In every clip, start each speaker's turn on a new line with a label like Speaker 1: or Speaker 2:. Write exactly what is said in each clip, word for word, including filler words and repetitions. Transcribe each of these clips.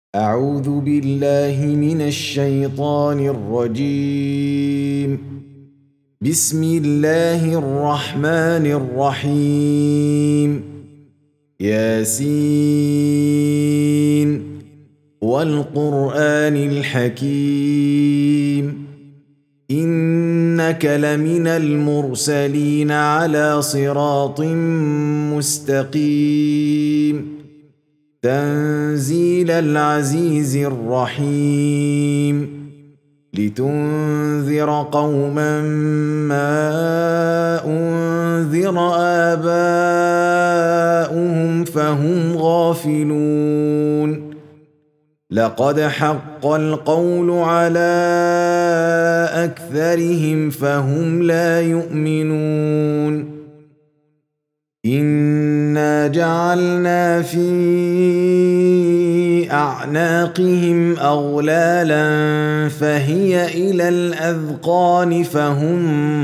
Speaker 1: أعوذ بالله من الشيطان الرجيم. بسم الله الرحمن الرحيم. ياسين والقرآن الحكيم إنك لمن المرسلين على صراط مستقيم تنزيل العزيز الرحيم لتنذر قوما ما أنذر آباؤهم فهم غافلون لقد حق القول على أكثرهم فهم لا يؤمنون إنا جعلنا في أعناقهم أغلالا فهي إلى الأذقان فهم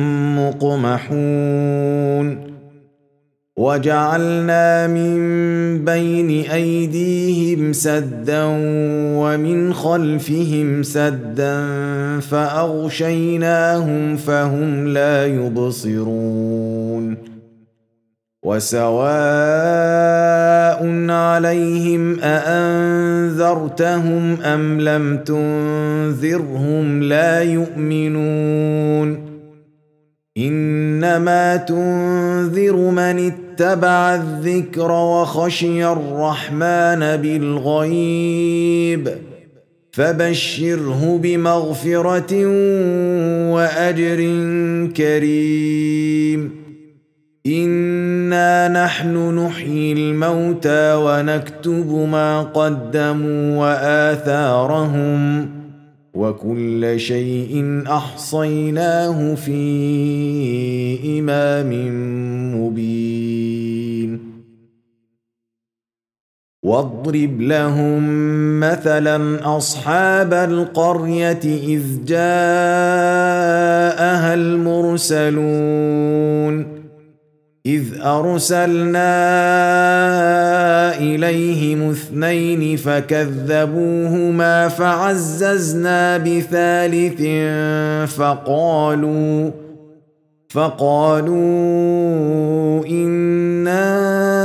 Speaker 1: مقمحون وجعلنا من بين أيديهم سدا ومن خلفهم سدا فأغشيناهم فهم لا يبصرون وسواء عليهم أأنذرتهم أم لم تنذرهم لا يؤمنون إنما تنذر من اتبع الذكر وخشي الرحمن بالغيب فبشره بمغفرة وأجر كريم إنا نحن نحيي الموتى ونكتب ما قدموا وآثارهم وكل شيء أحصيناه في إمام مبين واضرب لهم مثلا أصحاب القرية إذ جاءها المرسلون إذ أرسلنا إليهم اثنين فكذبوهما فعززنا بثالث فقالوا فقالوا إنا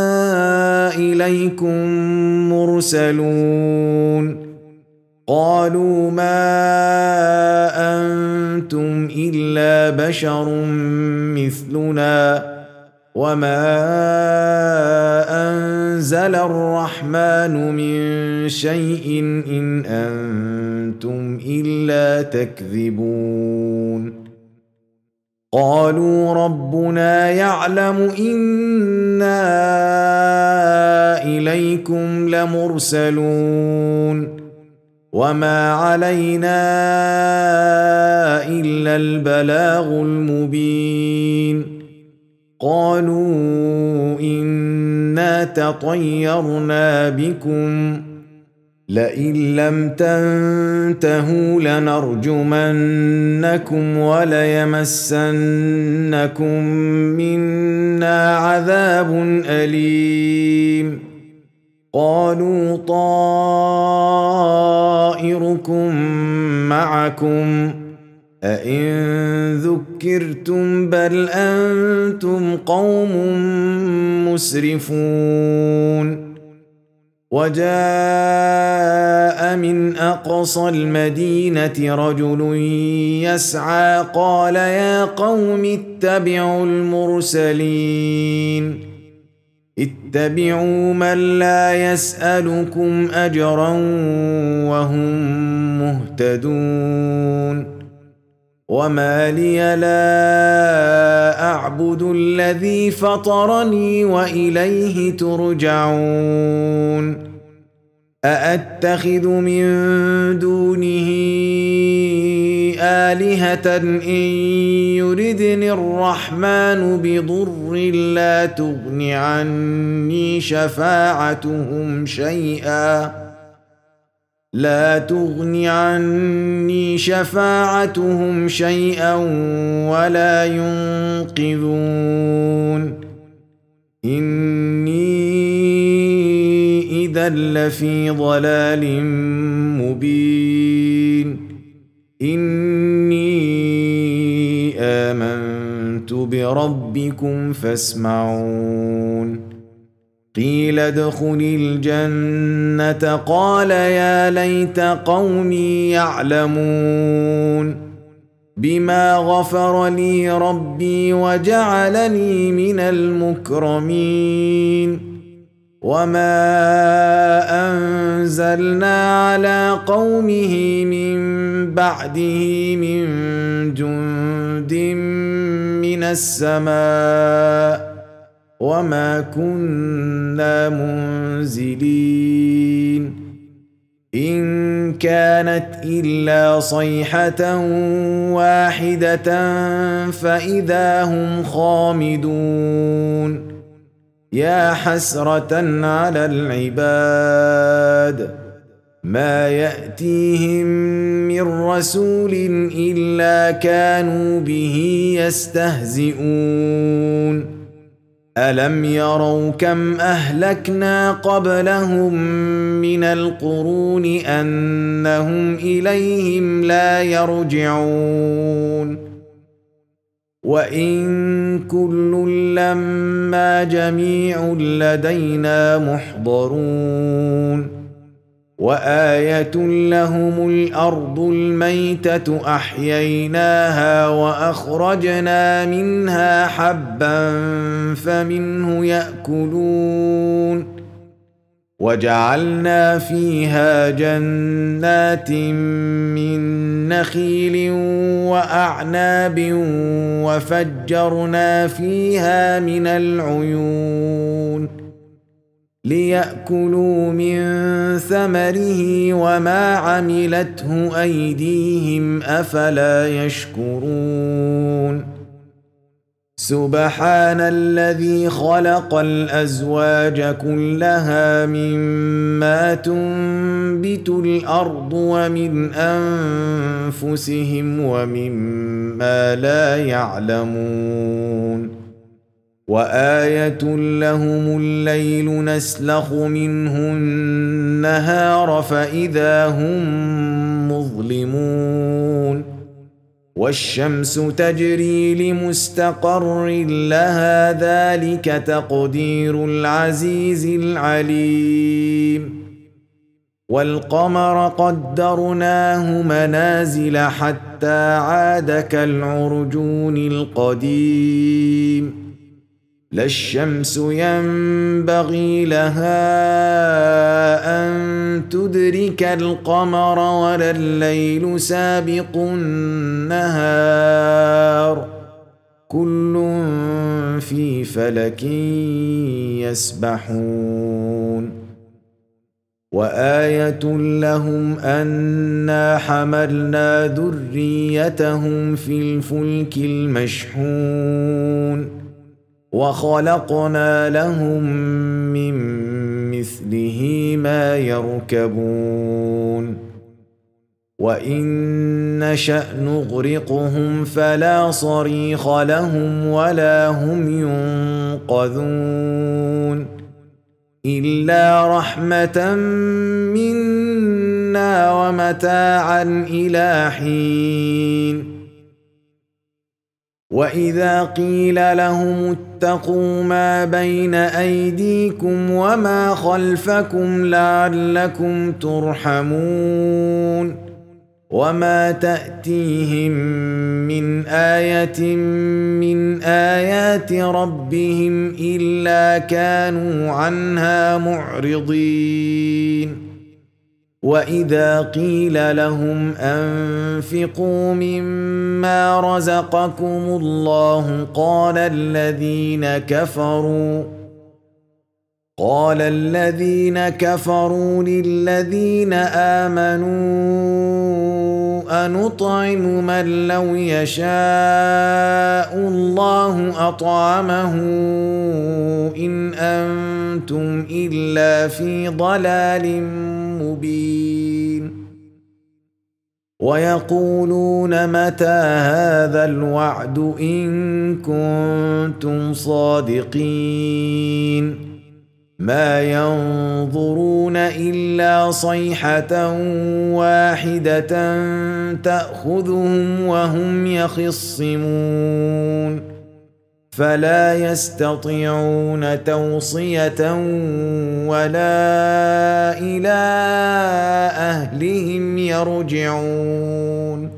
Speaker 1: إليكم مرسلون قالوا ما أنتم إلا بشر مثلنا وما أنزل الرحمن من شيء إن أنتم إلا تكذبون قالوا ربنا يعلم إنا إليكم لمرسلون وما علينا إلا البلاغ المبين قالوا إنا تطيرنا بكم لئن لم تنتهوا لنرجمنكم وليمسنكم منا عذاب أليم قالوا طائركم معكم أئن ذكرتم بل أنتم قوم مسرفون وجاء من أقصى المدينة رجل يسعى قال يا قوم اتبعوا المرسلين اتبعوا من لا يسألكم أجرا وهم مهتدون وما لي لا أعبد الذي فطرني وإليه ترجعون أأتخذ من دونه آلهة إن يردني الرحمن بضر لا تغن عني شفاعتهم شيئا لا تغن عني شفاعتهم شيئا ولا ينقذون إني إذا لفي ضلال مبين إني آمنت بربكم فاسمعون قيل ادخل الجنة قال يا ليت قومي يعلمون بما غفر لي ربي وجعلني من المكرمين وما أنزلنا على قومه من بعده من جند من السماء وما كنا منزلين إن كانت إلا صيحة واحدة فإذا هم خامدون يا حسرة على العباد ما يأتيهم من رسول إلا كانوا به يستهزئون ألم يروا كم أهلكنا قبلهم من القرون أنهم إليهم لا يرجعون وإن كل لما جميع لدينا محضرون وآية لهم الأرض الميتة أحييناها وأخرجنا منها حبا فمنه يأكلون وجعلنا فيها جنات من نخيل وأعناب وفجرنا فيها من العيون ليأكلوا من ثمره وما عملته أيديهم أفلا يشكرون سبحان الذي خلق الأزواج كلها مما تنبت الأرض ومن أنفسهم ومما لا يعلمون وآية لهم الليل نسلخ منه النهار فإذا هم مظلمون والشمس تجري لمستقر لها ذلك تقدير العزيز العليم والقمر قدرناه منازل حتى عاد كالعرجون القديم لا الشمس ينبغي لها أن تدرك القمر ولا الليل سابق النهار كل في فلك يسبحون وآية لهم أنا حملنا ذريتهم في الفلك المشحون وخلقنا لهم من مثله ما يركبون وإن نشأ نغرقهم فلا صريخ لهم ولا هم ينقذون إلا رحمة منا ومتاعا إلى حين وإذا قيل لهم اتقوا ما بين أيديكم وما خلفكم لعلكم ترحمون وما تأتيهم من آية من آيات ربهم إلا كانوا عنها معرضين وإذا قيل لهم أنفقوا مما رزقكم الله قال الذين كفروا قال الذين كفروا للذين آمنوا أنطعم من لو يشاء الله أطعمه إن أنتم إلا في ضلال مبين ويقولون متى هذا الوعد إن كنتم صادقين ما ينظرون إلا صيحة واحدة تأخذهم وهم يخصمون فلا يستطيعون توصية ولا إلى أهلهم يرجعون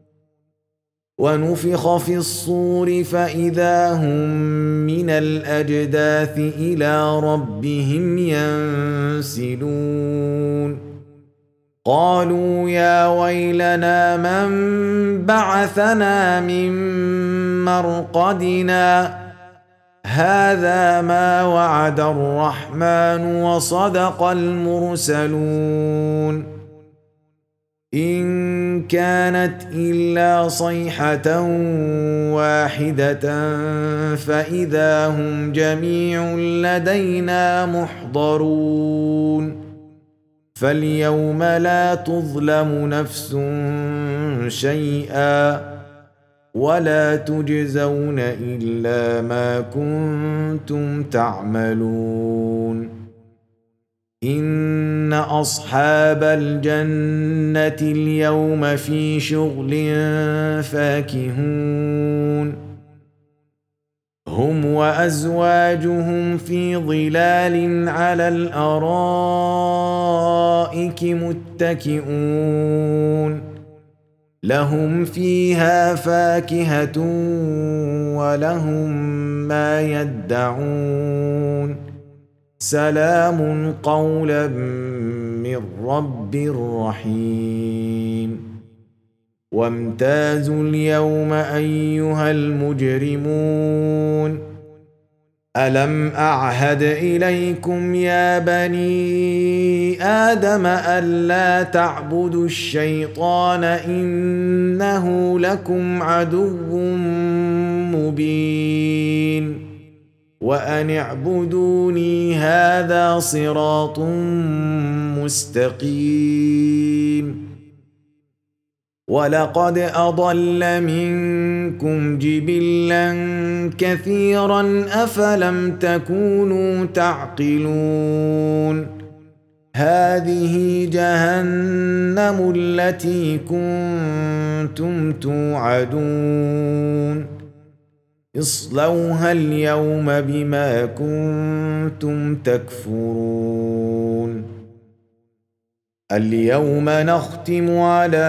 Speaker 1: ونفخ في الصور فإذا هم من الأجداث إلى ربهم ينسلون قالوا يا ويلنا من بعثنا من مرقدنا هذا ما وعد الرحمن وصدق المرسلون إن كانت إلا صيحة واحدة فإذا هم جميع لدينا محضرون فاليوم لا تظلم نفس شيئا ولا تجزون إلا ما كنتم تعملون إن أصحاب الجنة اليوم في شغل فاكهون هم وأزواجهم في ظلال على الأرائك متكئون لهم فيها فاكهة ولهم ما يدعون سلام قولا من رب رحيم وامتازوا اليوم أيها المجرمون ألم أعهد إليكم يا بني آدم ألا تعبدوا الشيطان إنه لكم عدو مبين وأن اعبدوني هذا صراط مستقيم ولقد أضل منكم جبلا كثيرا أفلم تكونوا تعقلون هذه جهنم التي كنتم توعدون اصلوها اليوم بما كنتم تكفرون اليوم نختم على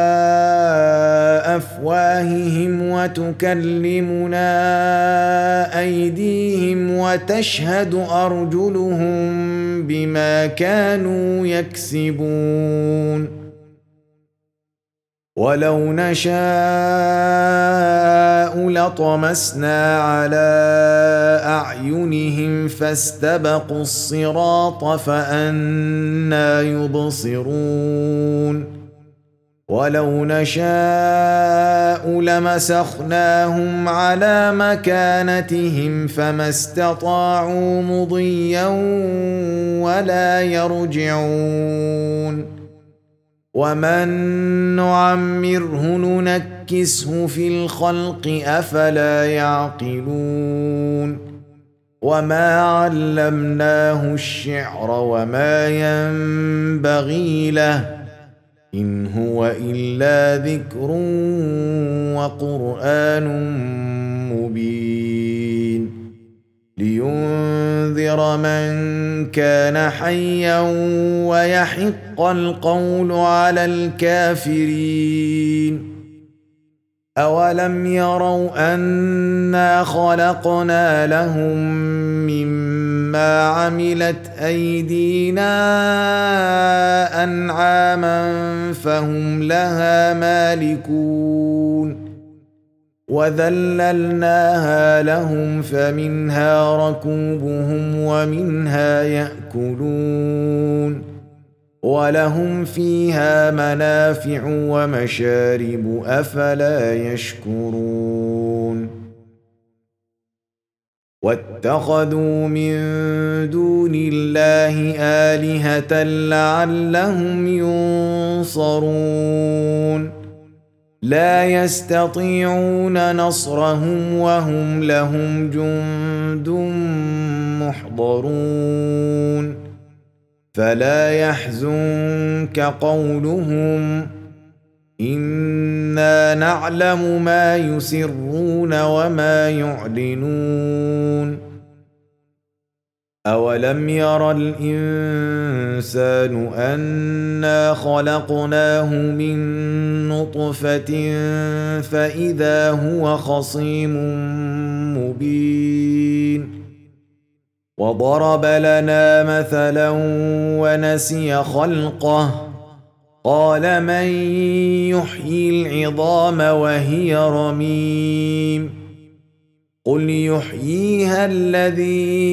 Speaker 1: أفواههم وتكلمنا أيديهم وتشهد أرجلهم بما كانوا يكسبون ولو نشاء لطمسنا على أعينهم فاستبقوا الصراط فأنى يبصرون ولو نشاء لمسخناهم على مكانتهم فما استطاعوا مضيا ولا يرجعون ومن نعمره ننكسه في الخلق أفلا يعقلون وما علمناه الشعر وما ينبغي له إن هو إلا ذكر وقرآن مبين لينذر من كان حيا ويحق القول على الكافرين أولم يروا أنا خلقنا لهم مما عملت أيدينا أنعاما فهم لها مالكون وذللناها لهم فمنها ركوبهم ومنها يأكلون ولهم فيها منافع ومشارب أفلا يشكرون واتخذوا من دون الله آلهة لعلهم ينصرون لا يستطيعون نصرهم وهم لهم جند محضرون فلا يحزنك قولهم إنا نعلم ما يسرون وما يعلنون أولم ير الإنسان أنا خلقناه من نطفة فإذا هو خصيم مبين وضرب لنا مثلا ونسي خلقه قال من يحيي العظام وهي رميم قل يحييها الذي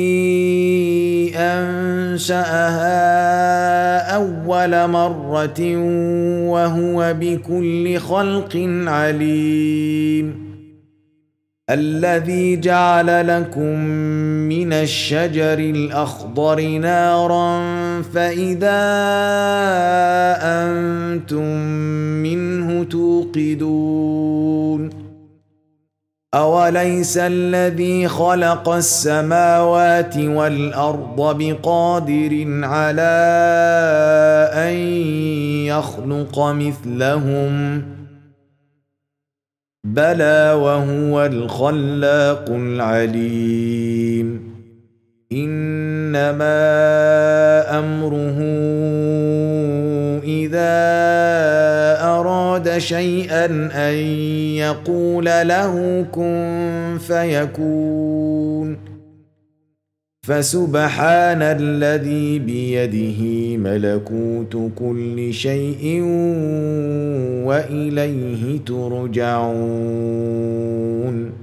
Speaker 1: أنشأها أول مرة وهو بكل خلق عليم الذي جعل لكم من الشجر الأخضر نارا فإذا أنتم منه توقدون أوليس الذي خلق السماوات والأرض بقادر على أن يخلق مثلهم بلى وهو الخلاق العليم إنما أمره إذا أراد شيئا أن يقول له كن فيكون فسبحان الذي بيده ملكوت كل شيء وإليه ترجعون